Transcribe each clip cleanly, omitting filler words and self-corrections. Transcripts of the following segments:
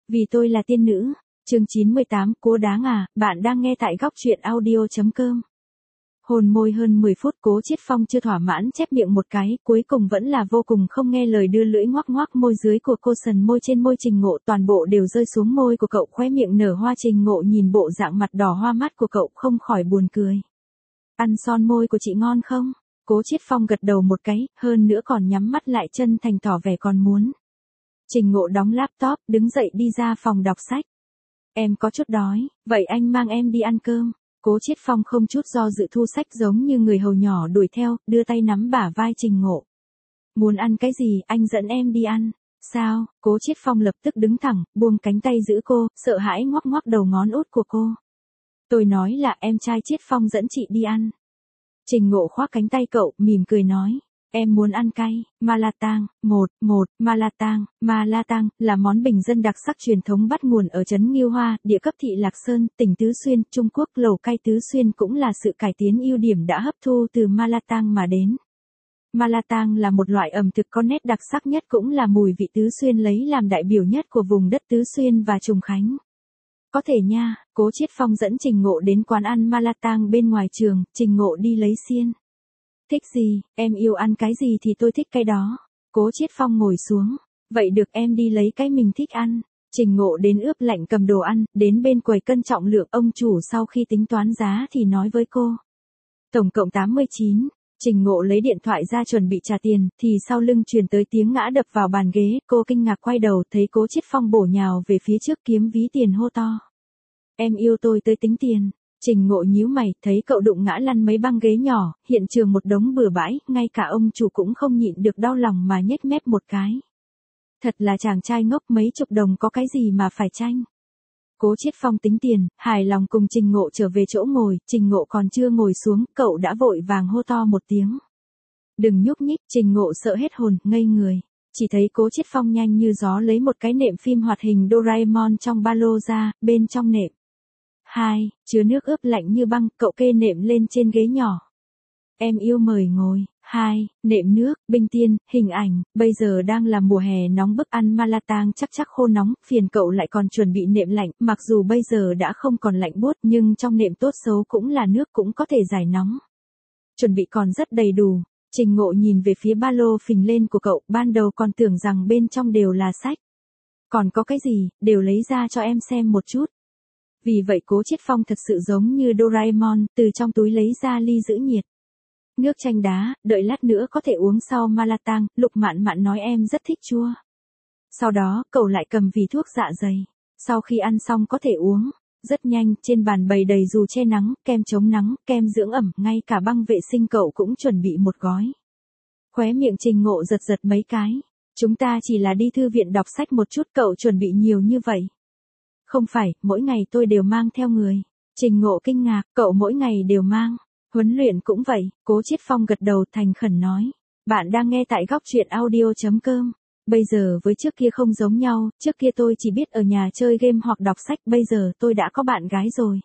Vì tôi là tiên nữ. Chương 98, Cố Đáng à, bạn đang nghe tại góc truyện audio.com. Hôn môi hơn 10 phút, Cố Chiết Phong chưa thỏa mãn chép miệng một cái, cuối cùng vẫn là vô cùng không nghe lời đưa lưỡi ngoắc ngoắc môi dưới của cô, sần môi trên môi Trình Ngộ, toàn bộ đều rơi xuống môi của cậu, khóe miệng nở hoa. Trình Ngộ nhìn bộ dạng mặt đỏ hoa mắt của cậu không khỏi buồn cười. Ăn son môi của chị ngon không? Cố Chiết Phong gật đầu một cái, hơn nữa còn nhắm mắt lại chân thành tỏ vẻ còn muốn. Trình Ngộ đóng laptop, đứng dậy đi ra phòng đọc sách. Em có chút đói, vậy anh mang em đi ăn cơm. Cố Chiết Phong không chút do dự thu sách giống như người hầu nhỏ đuổi theo, đưa tay nắm bả vai Trình Ngộ. Muốn ăn cái gì, anh dẫn em đi ăn. Sao? Cố Chiết Phong lập tức đứng thẳng, buông cánh tay giữ cô, sợ hãi ngoắc ngoắc đầu ngón út của cô. Tôi nói là em trai Chiết Phong dẫn chị đi ăn. Trình Ngộ khoác cánh tay cậu, mỉm cười nói. Em muốn ăn cay, Malatang, Malatang là món bình dân đặc sắc truyền thống bắt nguồn ở trấn Nghiêu Hoa, địa cấp thị Lạc Sơn, tỉnh Tứ Xuyên, Trung Quốc. Lẩu cay Tứ Xuyên cũng là sự cải tiến ưu điểm đã hấp thu từ Malatang mà đến. Malatang là một loại ẩm thực có nét đặc sắc nhất, cũng là mùi vị Tứ Xuyên lấy làm đại biểu nhất của vùng đất Tứ Xuyên và Trùng Khánh. Có thể nha. Cố Chiết Phong dẫn Trình Ngộ đến quán ăn Malatang bên ngoài trường, Trình Ngộ đi lấy xiên. Thích gì, em yêu ăn cái gì thì tôi thích cái đó. Cố Chiết Phong ngồi xuống. Vậy được, em đi lấy cái mình thích ăn. Trình Ngộ đến ướp lạnh cầm đồ ăn, đến bên quầy cân trọng lượng. Ông chủ sau khi tính toán giá thì nói với cô. Tổng cộng 89. Trình Ngộ lấy điện thoại ra chuẩn bị trả tiền, thì sau lưng truyền tới tiếng ngã đập vào bàn ghế. Cô kinh ngạc quay đầu, thấy Cố Chiết Phong bổ nhào về phía trước, kiếm ví tiền hô to. Em yêu tôi tới tính tiền. Trình Ngộ nhíu mày, thấy cậu đụng ngã lăn mấy băng ghế nhỏ, hiện trường một đống bừa bãi, ngay cả ông chủ cũng không nhịn được đau lòng mà nhếch mép một cái. Thật là chàng trai ngốc, mấy chục đồng có cái gì mà phải tranh. Cố Chiết Phong tính tiền, hài lòng cùng Trình Ngộ trở về chỗ ngồi. Trình Ngộ còn chưa ngồi xuống, cậu đã vội vàng hô to một tiếng. Đừng nhúc nhích. Trình Ngộ sợ hết hồn, ngây người. Chỉ thấy Cố Chiết Phong nhanh như gió lấy một cái nệm phim hoạt hình Doraemon trong ba lô ra, bên trong nệm. 2, chứa nước ướp lạnh như băng, cậu kê nệm lên trên ghế nhỏ. Em yêu mời ngồi. 2, nệm nước, bình tiên, hình ảnh, bây giờ đang là mùa hè nóng bức, ăn Malatang chắc khô nóng, phiền cậu lại còn chuẩn bị nệm lạnh, mặc dù bây giờ đã không còn lạnh buốt nhưng trong nệm tốt xấu cũng là nước, cũng có thể giải nóng. Chuẩn bị còn rất đầy đủ. Trình Ngộ nhìn về phía ba lô phình lên của cậu, ban đầu còn tưởng rằng bên trong đều là sách. Còn có cái gì, đều lấy ra cho em xem một chút. Vì vậy Cố Chiết Phong thật sự giống như Doraemon, từ trong túi lấy ra ly giữ nhiệt. Nước chanh đá, đợi lát nữa có thể uống sau Malatang. Lục Mạn Mạn nói em rất thích chua. Sau đó, cậu lại cầm vỉ thuốc dạ dày. Sau khi ăn xong có thể uống. Rất nhanh, trên bàn bày đầy dù che nắng, kem chống nắng, kem dưỡng ẩm, ngay cả băng vệ sinh cậu cũng chuẩn bị một gói. Khóe miệng Trình Ngộ giật giật mấy cái. Chúng ta chỉ là đi thư viện đọc sách một chút, cậu chuẩn bị nhiều như vậy. Không phải, mỗi ngày tôi đều mang theo người. Trình Ngộ kinh ngạc, cậu mỗi ngày đều mang. Huấn luyện cũng vậy. Cố Chiết Phong gật đầu thành khẩn nói. Bạn đang nghe tại góc truyện audio.com. Bây giờ với trước kia không giống nhau, trước kia tôi chỉ biết ở nhà chơi game hoặc đọc sách, bây giờ tôi đã có bạn gái rồi.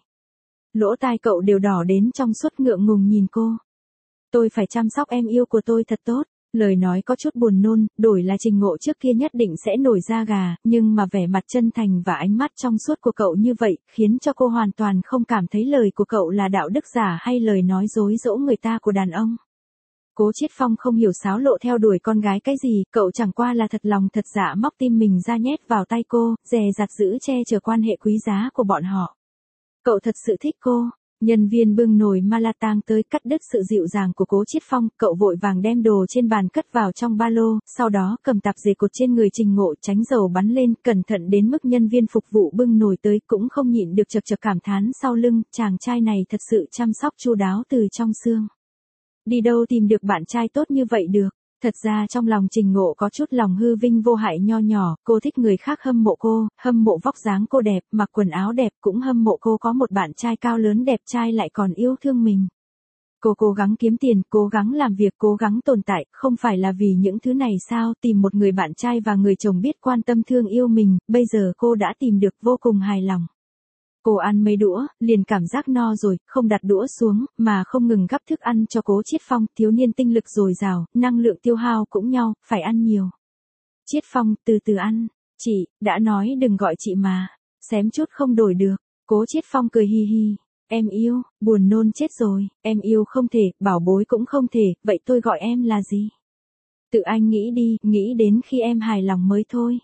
Lỗ tai cậu đều đỏ đến trong suốt, ngượng ngùng nhìn cô. Tôi phải chăm sóc em yêu của tôi thật tốt. Lời nói có chút buồn nôn, đổi là Trình Ngộ trước kia nhất định sẽ nổi da gà, nhưng mà vẻ mặt chân thành và ánh mắt trong suốt của cậu như vậy, khiến cho cô hoàn toàn không cảm thấy lời của cậu là đạo đức giả hay lời nói dối dỗ người ta của đàn ông. Cố Chiết Phong không hiểu xáo lộ theo đuổi con gái cái gì, cậu chẳng qua là thật lòng thật dạ móc tim mình ra nhét vào tay cô, dè dặt giữ che chở quan hệ quý giá của bọn họ. Cậu thật sự thích cô. Nhân viên bưng nồi Malatang tới, cắt đứt sự dịu dàng của Cố Chiết Phong, cậu vội vàng đem đồ trên bàn cất vào trong ba lô, sau đó cầm tạp dề cột trên người Trình Ngộ, tránh dầu bắn lên, cẩn thận đến mức nhân viên phục vụ bưng nồi tới cũng không nhịn được chật chật cảm thán sau lưng, chàng trai này thật sự chăm sóc chu đáo từ trong xương. Đi đâu tìm được bạn trai tốt như vậy được. Thật ra trong lòng Trình Ngộ có chút lòng hư vinh vô hại nho nhỏ, cô thích người khác hâm mộ cô, hâm mộ vóc dáng cô đẹp, mặc quần áo đẹp, cũng hâm mộ cô có một bạn trai cao lớn đẹp trai lại còn yêu thương mình. Cô cố gắng kiếm tiền, cố gắng làm việc, cố gắng tồn tại, không phải là vì những thứ này sao, tìm một người bạn trai và người chồng biết quan tâm thương yêu mình, bây giờ cô đã tìm được, vô cùng hài lòng. Cô ăn mấy đũa, liền cảm giác no rồi, không đặt đũa xuống, mà không ngừng gắp thức ăn cho Cố Chiết Phong, thiếu niên tinh lực dồi dào, năng lượng tiêu hao cũng nhau, phải ăn nhiều. Chiết Phong, từ từ ăn. Chị, đã nói đừng gọi chị mà. Xém chút không đổi được. Cố Chiết Phong cười hi hi. Em yêu, buồn nôn chết rồi, em yêu không thể, bảo bối cũng không thể, vậy tôi gọi em là gì? Tự anh nghĩ đi, nghĩ đến khi em hài lòng mới thôi.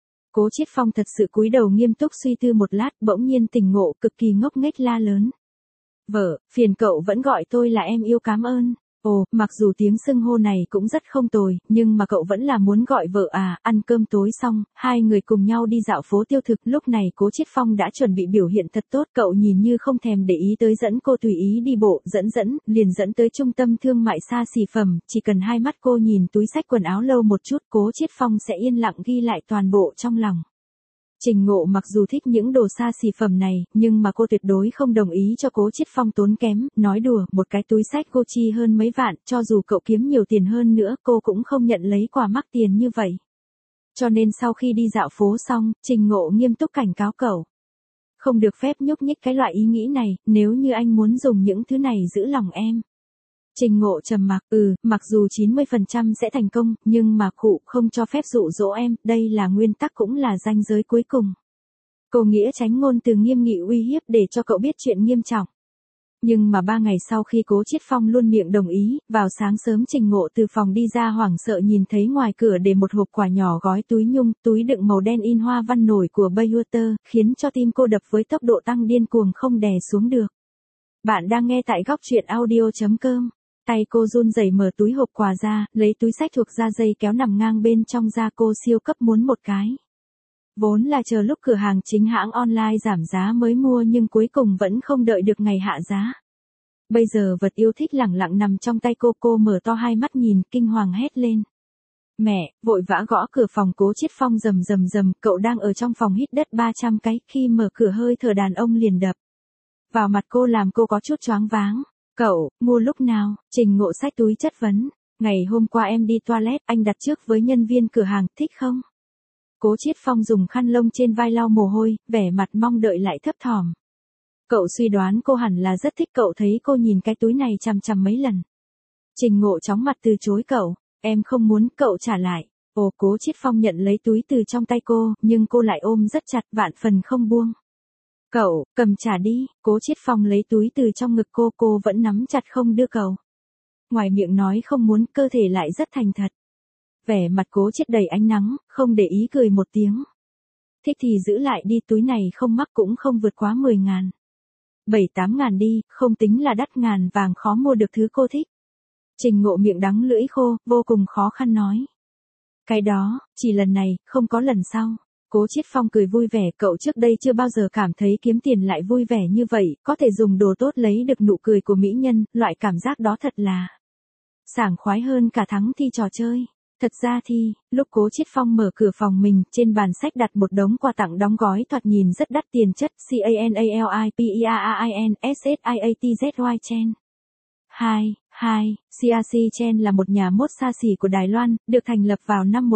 Cố Chiết Phong thật sự cúi đầu nghiêm túc suy tư một lát, bỗng nhiên tỉnh ngộ, cực kỳ ngốc nghếch la lớn. Vợ, phiền cậu vẫn gọi tôi là em yêu, cảm ơn. Ồ, mặc dù tiếng xưng hô này cũng rất không tồi, nhưng mà cậu vẫn là muốn gọi vợ à. Ăn cơm tối xong, hai người cùng nhau đi dạo phố tiêu thực. Lúc này Cố Chiết Phong đã chuẩn bị biểu hiện thật tốt, cậu nhìn như không thèm để ý tới, dẫn cô tùy ý đi bộ, liền dẫn tới trung tâm thương mại xa xỉ phẩm. Chỉ cần hai mắt cô nhìn túi xách quần áo lâu một chút, Cố Chiết Phong sẽ yên lặng ghi lại toàn bộ trong lòng. Trình Ngộ mặc dù thích những đồ xa xỉ phẩm này, nhưng mà cô tuyệt đối không đồng ý cho Cố Chiết Phong tốn kém, nói đùa, một cái túi xách Gucci hơn mấy vạn, cho dù cậu kiếm nhiều tiền hơn nữa, cô cũng không nhận lấy quà mắc tiền như vậy. Cho nên sau khi đi dạo phố xong, Trình Ngộ nghiêm túc cảnh cáo cậu. Không được phép nhúc nhích cái loại ý nghĩ này, nếu như anh muốn dùng những thứ này giữ lòng em. Trình Ngộ trầm mặc, mặc dù 90% sẽ thành công, nhưng mà khụ không cho phép dụ dỗ em, đây là nguyên tắc cũng là ranh giới cuối cùng. Cô nghĩa tránh ngôn từ nghiêm nghị uy hiếp để cho cậu biết chuyện nghiêm trọng. Nhưng mà 3 ngày sau khi Cố Chiết Phong luôn miệng đồng ý, vào sáng sớm Trình Ngộ từ phòng đi ra hoảng sợ nhìn thấy ngoài cửa để một hộp quà nhỏ gói túi nhung, túi đựng màu đen in hoa văn nổi của Baywater, khiến cho tim cô đập với tốc độ tăng điên cuồng không đè xuống được. Bạn đang nghe tại góc truyện audio.com. Tay cô run rẩy mở túi hộp quà ra, lấy túi xách thuộc da dây kéo nằm ngang bên trong ra, cô siêu cấp muốn một cái. Vốn là chờ lúc cửa hàng chính hãng online giảm giá mới mua, nhưng cuối cùng vẫn không đợi được ngày hạ giá. Bây giờ vật yêu thích lẳng lặng nằm trong tay cô mở to hai mắt nhìn, kinh hoàng hét lên. Mẹ, vội vã gõ cửa phòng Cố Chiết Phong rầm rầm rầm, cậu đang ở trong phòng hít đất 300 cái, khi mở cửa hơi thở đàn ông liền đập vào mặt cô làm cô có chút choáng váng. Cậu, mua lúc nào? Trình Ngộ xách túi chất vấn. Ngày hôm qua em đi toilet, anh đặt trước với nhân viên cửa hàng, thích không? Cố Chiết Phong dùng khăn lông trên vai lau mồ hôi, vẻ mặt mong đợi lại thấp thỏm. Cậu suy đoán cô hẳn là rất thích, cậu thấy cô nhìn cái túi này chằm chằm mấy lần. Trình Ngộ chóng mặt từ chối cậu, em không muốn, cậu trả lại. Ồ, Cố Chiết Phong nhận lấy túi từ trong tay cô, nhưng cô lại ôm rất chặt, vạn phần không buông. Cậu, cầm trả đi. Cố Chiết Phong lấy túi từ trong ngực cô vẫn nắm chặt không đưa cậu. Ngoài miệng nói không muốn, cơ thể lại rất thành thật. Vẻ mặt Cố Chiết đầy ánh nắng, không để ý cười một tiếng. Thích thì giữ lại đi, túi này không mắc cũng không vượt quá 10.000. 7-8 ngàn đi, không tính là đắt, ngàn vàng khó mua được thứ cô thích. Trình Ngộ miệng đắng lưỡi khô, vô cùng khó khăn nói. Cái đó, chỉ lần này, không có lần sau. Cố Chiết Phong cười vui vẻ, cậu trước đây chưa bao giờ cảm thấy kiếm tiền lại vui vẻ như vậy, có thể dùng đồ tốt lấy được nụ cười của mỹ nhân, loại cảm giác đó thật là sảng khoái hơn cả thắng thi trò chơi. Thật ra thì, lúc Cố Chiết Phong mở cửa phòng mình, trên bàn sách đặt một đống quà tặng đóng gói thoạt nhìn rất đắt tiền chất, CANALIPERAIN SSIATZY Chen. 2. CAC Chen là một nhà mốt xa xỉ của Đài Loan, được thành lập vào năm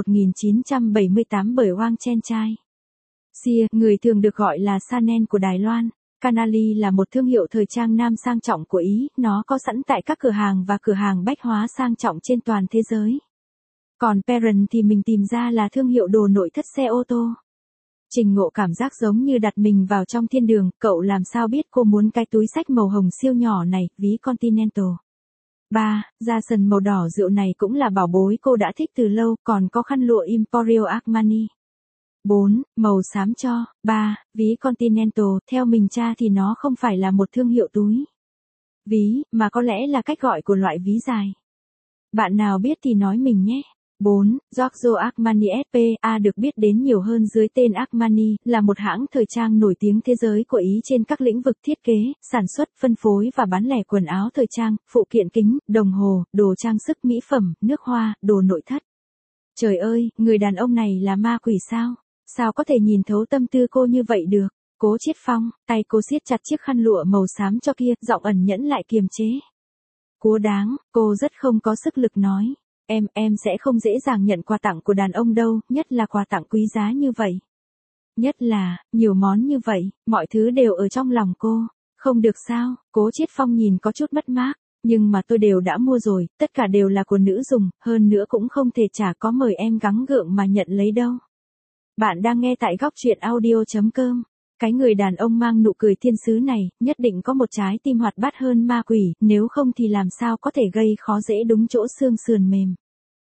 1978 bởi Wang Chen Chai. Sia, người thường được gọi là Chanel của Đài Loan. Canali là một thương hiệu thời trang nam sang trọng của Ý, nó có sẵn tại các cửa hàng và cửa hàng bách hóa sang trọng trên toàn thế giới. Còn Perrin thì mình tìm ra là thương hiệu đồ nội thất xe ô tô. Trình Ngộ cảm giác giống như đặt mình vào trong thiên đường, cậu làm sao biết cô muốn cái túi xách màu hồng siêu nhỏ này, ví Continental. 3. Jason màu đỏ rượu này cũng là bảo bối cô đã thích từ lâu, còn có khăn lụa Emporio Armani. 4. Màu xám cho. 3. Ví Continental, theo mình tra thì nó không phải là một thương hiệu túi ví, mà có lẽ là cách gọi của loại ví dài. Bạn nào biết thì nói mình nhé. 4. Giorgio Armani S.p.A. được biết đến nhiều hơn dưới tên Armani, là một hãng thời trang nổi tiếng thế giới của Ý trên các lĩnh vực thiết kế, sản xuất, phân phối và bán lẻ quần áo thời trang, phụ kiện kính, đồng hồ, đồ trang sức mỹ phẩm, nước hoa, đồ nội thất. Trời ơi, người đàn ông này là ma quỷ sao? Sao có thể nhìn thấu tâm tư cô như vậy được? Cố Chiết Phong, tay cô siết chặt chiếc khăn lụa màu xám cho kia, giọng ẩn nhẫn lại kiềm chế. Cố đáng, cô rất không có sức lực nói. Em sẽ không dễ dàng nhận quà tặng của đàn ông đâu, nhất là quà tặng quý giá như vậy. Nhất là, nhiều món như vậy, mọi thứ đều ở trong lòng cô. Không được sao? Cố Chiết Phong nhìn có chút mất mát. Nhưng mà tôi đều đã mua rồi, tất cả đều là của nữ dùng, hơn nữa cũng không thể chả có mời em gắng gượng mà nhận lấy đâu. Bạn đang nghe tại góc truyện audio.com. Cái người đàn ông mang nụ cười thiên sứ này, nhất định có một trái tim hoạt bát hơn ma quỷ, nếu không thì làm sao có thể gây khó dễ đúng chỗ xương sườn mềm.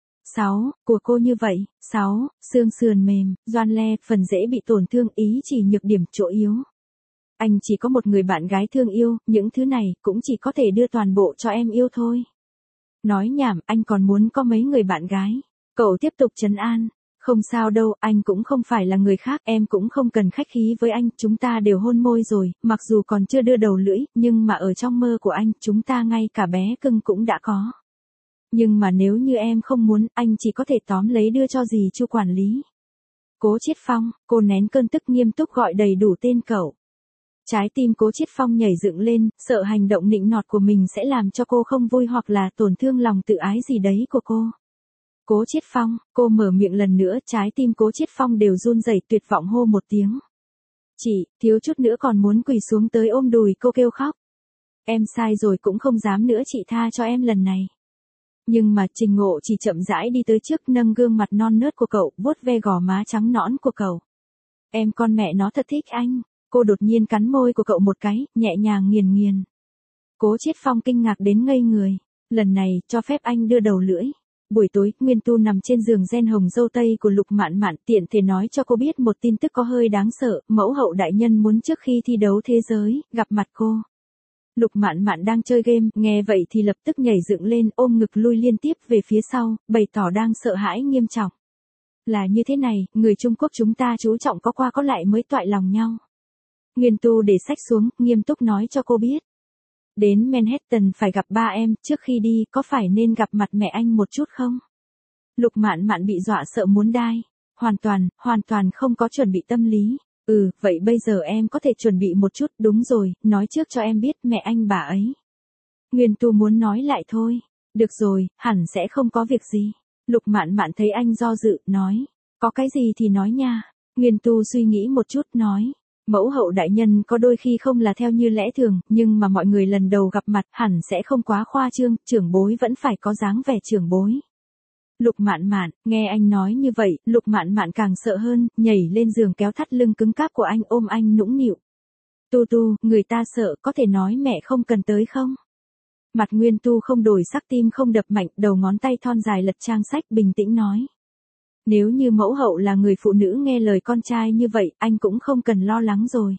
6. Của cô như vậy. 6. Xương sườn mềm, Doan Le, phần dễ bị tổn thương, ý chỉ nhược điểm, chỗ yếu. Anh chỉ có một người bạn gái thương yêu, những thứ này cũng chỉ có thể đưa toàn bộ cho em yêu thôi. Nói nhảm, anh còn muốn có mấy người bạn gái. Cậu tiếp tục trấn an. Không sao đâu, anh cũng không phải là người khác, em cũng không cần khách khí với anh, chúng ta đều hôn môi rồi, mặc dù còn chưa đưa đầu lưỡi, nhưng mà ở trong mơ của anh, chúng ta ngay cả bé cưng cũng đã có. Nhưng mà nếu như em không muốn, anh chỉ có thể tóm lấy đưa cho dì Chu quản lý. Cố Chiết Phong, cô nén cơn tức nghiêm túc gọi đầy đủ tên cậu. Trái tim Cố Chiết Phong nhảy dựng lên, sợ hành động nịnh nọt của mình sẽ làm cho cô không vui hoặc là tổn thương lòng tự ái gì đấy của cô. Cố Chiết Phong, cô mở miệng lần nữa, trái tim Cố Chiết Phong đều run rẩy, tuyệt vọng hô một tiếng. Chị, thiếu chút nữa còn muốn quỳ xuống tới ôm đùi cô kêu khóc. Em sai rồi, cũng không dám nữa, chị tha cho em lần này. Nhưng mà Trình Ngộ chỉ chậm rãi đi tới trước, nâng gương mặt non nớt của cậu, vuốt ve gò má trắng nõn của cậu. Em con mẹ nó thật thích anh. Cô đột nhiên cắn môi của cậu một cái, nhẹ nhàng nghiền nghiền. Cố Chiết Phong kinh ngạc đến ngây người. Lần này, cho phép anh đưa đầu lưỡi. Buổi tối, Nguyên Tu nằm trên giường ren hồng dâu tây của Lục Mạn Mạn, tiện thể nói cho cô biết một tin tức có hơi đáng sợ, mẫu hậu đại nhân muốn trước khi thi đấu thế giới, gặp mặt cô. Lục Mạn Mạn đang chơi game, nghe vậy thì lập tức nhảy dựng lên, ôm ngực lui liên tiếp về phía sau, bày tỏ đang sợ hãi nghiêm trọng. Là như thế này, người Trung Quốc chúng ta chú trọng có qua có lại mới toại lòng nhau. Nguyên Tu để sách xuống, nghiêm túc nói cho cô biết. Đến Manhattan phải gặp ba em, trước khi đi, có phải nên gặp mặt mẹ anh một chút không? Lục Mạn Mạn bị dọa sợ muốn đai. Hoàn toàn không có chuẩn bị tâm lý. Vậy bây giờ em có thể chuẩn bị một chút, đúng rồi, nói trước cho em biết mẹ anh bà ấy. Nguyên Tu muốn nói lại thôi. Được rồi, hẳn sẽ không có việc gì. Lục Mạn Mạn thấy anh do dự, nói. Có cái gì thì nói nha. Nguyên Tu suy nghĩ một chút, nói. Mẫu hậu đại nhân có đôi khi không là theo như lẽ thường, nhưng mà mọi người lần đầu gặp mặt hẳn sẽ không quá khoa trương, trưởng bối vẫn phải có dáng vẻ trưởng bối. Lục Mạn Mạn, nghe anh nói như vậy, Lục Mạn Mạn càng sợ hơn, nhảy lên giường kéo thắt lưng cứng cáp của anh, ôm anh nũng nịu. Tu, người ta sợ, có thể nói mẹ không cần tới không? Mặt Nguyên Tu không đổi sắc, tim không đập mạnh, đầu ngón tay thon dài lật trang sách, bình tĩnh nói. Nếu như mẫu hậu là người phụ nữ nghe lời con trai như vậy, anh cũng không cần lo lắng rồi.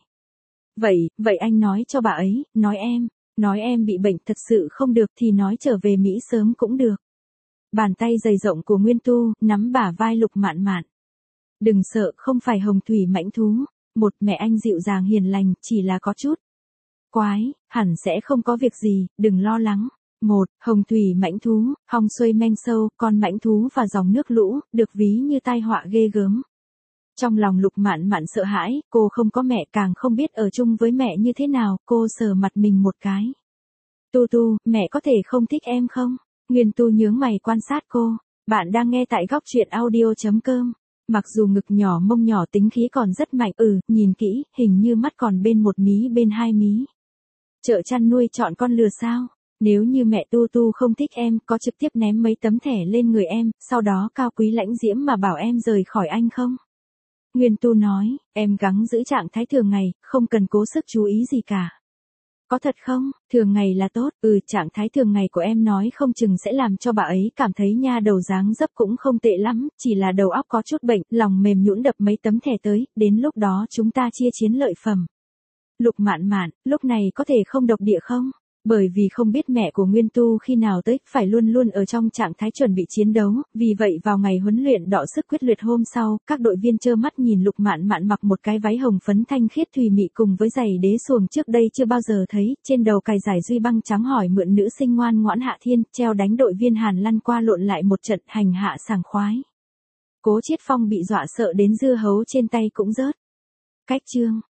Vậy anh nói cho bà ấy, nói em bị bệnh thật sự không được thì nói trở về Mỹ sớm cũng được. Bàn tay dày rộng của Nguyên Tu, nắm bả vai Lục Mạn Mạn. Đừng sợ, không phải hồng thủy mãnh thú. Một mẹ anh dịu dàng hiền lành, chỉ là có chút. Quái, hẳn sẽ không có việc gì, đừng lo lắng. Một, hồng thủy mãnh thú, hong xuôi manh sâu, con mãnh thú và dòng nước lũ, được ví như tai họa ghê gớm. Trong lòng Lục Mạn Mạn sợ hãi, cô không có mẹ, càng không biết ở chung với mẹ như thế nào, cô sờ mặt mình một cái. Tu, mẹ có thể không thích em không? Nguyên Tu nhướng mày quan sát cô. Bạn đang nghe tại góc truyện audio.com. Mặc dù ngực nhỏ mông nhỏ tính khí còn rất mạnh, nhìn kỹ, hình như mắt còn bên một mí bên hai mí. Chợ chăn nuôi chọn con lừa sao? Nếu như mẹ Tu không thích em, có trực tiếp ném mấy tấm thẻ lên người em, sau đó cao quý lãnh diễm mà bảo em rời khỏi anh không? Nguyên Tu nói, em gắng giữ trạng thái thường ngày, không cần cố sức chú ý gì cả. Có thật không? Thường ngày là tốt, trạng thái thường ngày của em nói không chừng sẽ làm cho bà ấy cảm thấy nha đầu dáng dấp cũng không tệ lắm, chỉ là đầu óc có chút bệnh, lòng mềm nhũn đập mấy tấm thẻ tới, đến lúc đó chúng ta chia chiến lợi phẩm. Lục Mạn Mạn, lúc này có thể không độc địa không? Bởi vì không biết mẹ của Nguyên Tu khi nào tới, phải luôn luôn ở trong trạng thái chuẩn bị chiến đấu, vì vậy vào ngày huấn luyện đọ sức quyết liệt hôm sau, các đội viên trơ mắt nhìn Lục Mạn Mạn mặc một cái váy hồng phấn thanh khiết thùy mị cùng với giày đế xuồng trước đây chưa bao giờ thấy, trên đầu cài giải duy băng trắng hỏi mượn nữ sinh ngoan ngoãn Hạ Thiên, treo đánh đội viên Hàn lăn qua lộn lại một trận hành hạ sảng khoái. Cố Chiết Phong bị dọa sợ đến dưa hấu trên tay cũng rớt. Cách chương